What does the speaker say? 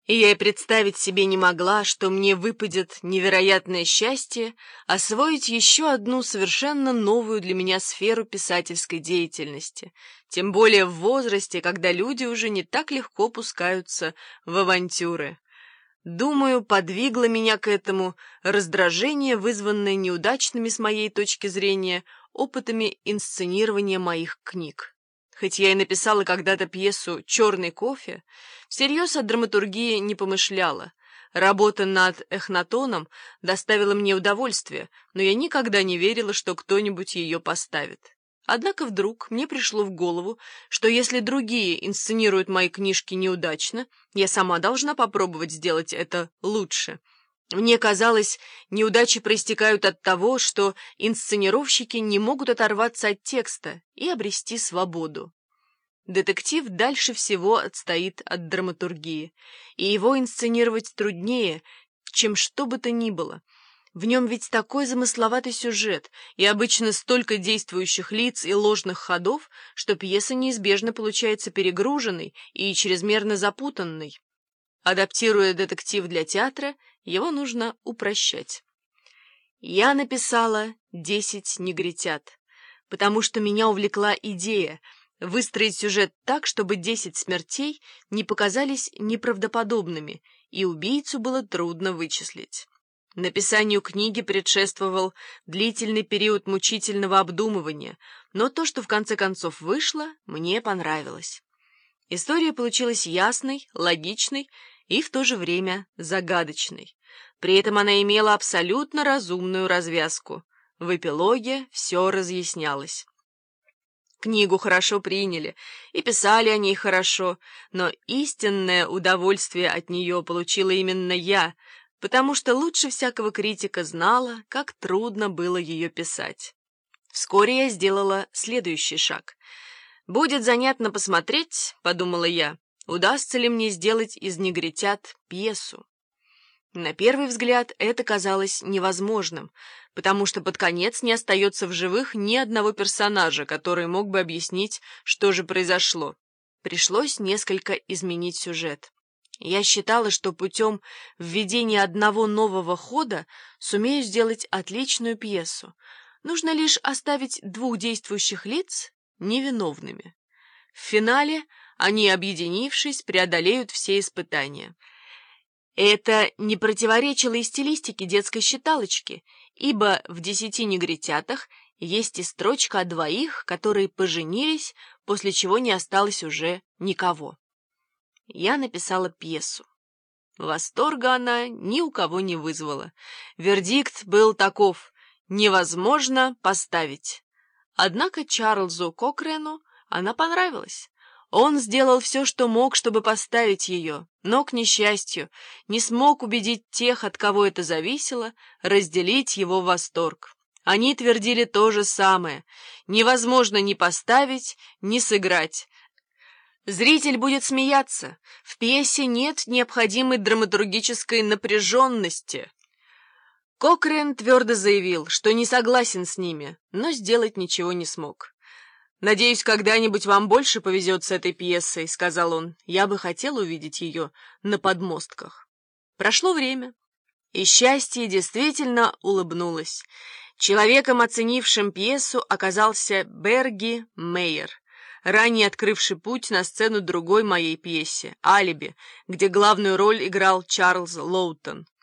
И я и представить себе не могла, что мне выпадет невероятное счастье освоить еще одну совершенно новую для меня сферу писательской деятельности, тем более в возрасте, когда люди уже не так легко пускаются в авантюры. Думаю, подвигло меня к этому раздражение, вызванное неудачными с моей точки зрения опытами инсценирования моих книг. Хоть я и написала когда-то пьесу «Черный кофе», всерьез о драматургии не помышляла. Работа над Эхнатоном доставила мне удовольствие, но я никогда не верила, что кто-нибудь ее поставит. Однако вдруг мне пришло в голову, что если другие инсценируют мои книжки неудачно, я сама должна попробовать сделать это лучше. Мне казалось, неудачи проистекают от того, что инсценировщики не могут оторваться от текста и обрести свободу. Детектив дальше всего отстоит от драматургии, и его инсценировать труднее, чем что бы то ни было. В нем ведь такой замысловатый сюжет и обычно столько действующих лиц и ложных ходов, что пьеса неизбежно получается перегруженной и чрезмерно запутанной. Адаптируя детектив для театра, его нужно упрощать. Я написала «10 негритят», потому что меня увлекла идея выстроить сюжет так, чтобы 10 смертей не показались неправдоподобными, и убийцу было трудно вычислить. Написанию книги предшествовал длительный период мучительного обдумывания, но то, что в конце концов вышло, мне понравилось. История получилась ясной, логичной и в то же время загадочной. При этом она имела абсолютно разумную развязку. В эпилоге все разъяснялось. Книгу хорошо приняли и писали о ней хорошо, но истинное удовольствие от нее получила именно я, потому что лучше всякого критика знала, как трудно было ее писать. Вскоре я сделала следующий шаг. «Будет занятно посмотреть, — подумала я, — удастся ли мне сделать из негритят пьесу». На первый взгляд это казалось невозможным, потому что под конец не остается в живых ни одного персонажа, который мог бы объяснить, что же произошло. Пришлось несколько изменить сюжет. Я считала, что путем введения одного нового хода сумею сделать отличную пьесу. Нужно лишь оставить двух действующих лиц невиновными. В финале они, объединившись, преодолеют все испытания. Это не противоречило и стилистике детской считалочки, ибо в «10 негритятах» есть и строчка о двоих, которые поженились, после чего не осталось уже никого. Я написала пьесу. Восторга она ни у кого не вызвала. Вердикт был таков: невозможно поставить. Однако Чарльзу Кокрену она понравилась. Он сделал все, что мог, чтобы поставить ее, но, к несчастью, не смог убедить тех, от кого это зависело, разделить его восторг. Они твердили то же самое: невозможно ни поставить, ни сыграть. Зритель будет смеяться, в пьесе нет необходимой драматургической напряженности. Кокрен твердо заявил, что не согласен с ними, но сделать ничего не смог. «Надеюсь, когда-нибудь вам больше повезет с этой пьесой», — сказал он. «Я бы хотел увидеть ее на подмостках». Прошло время, и счастье действительно улыбнулось. Человеком, оценившим пьесу, оказался Берги Мейер, ранее открывший путь на сцену другой моей пьесе «Алиби», где главную роль играл Чарльз Лоутон.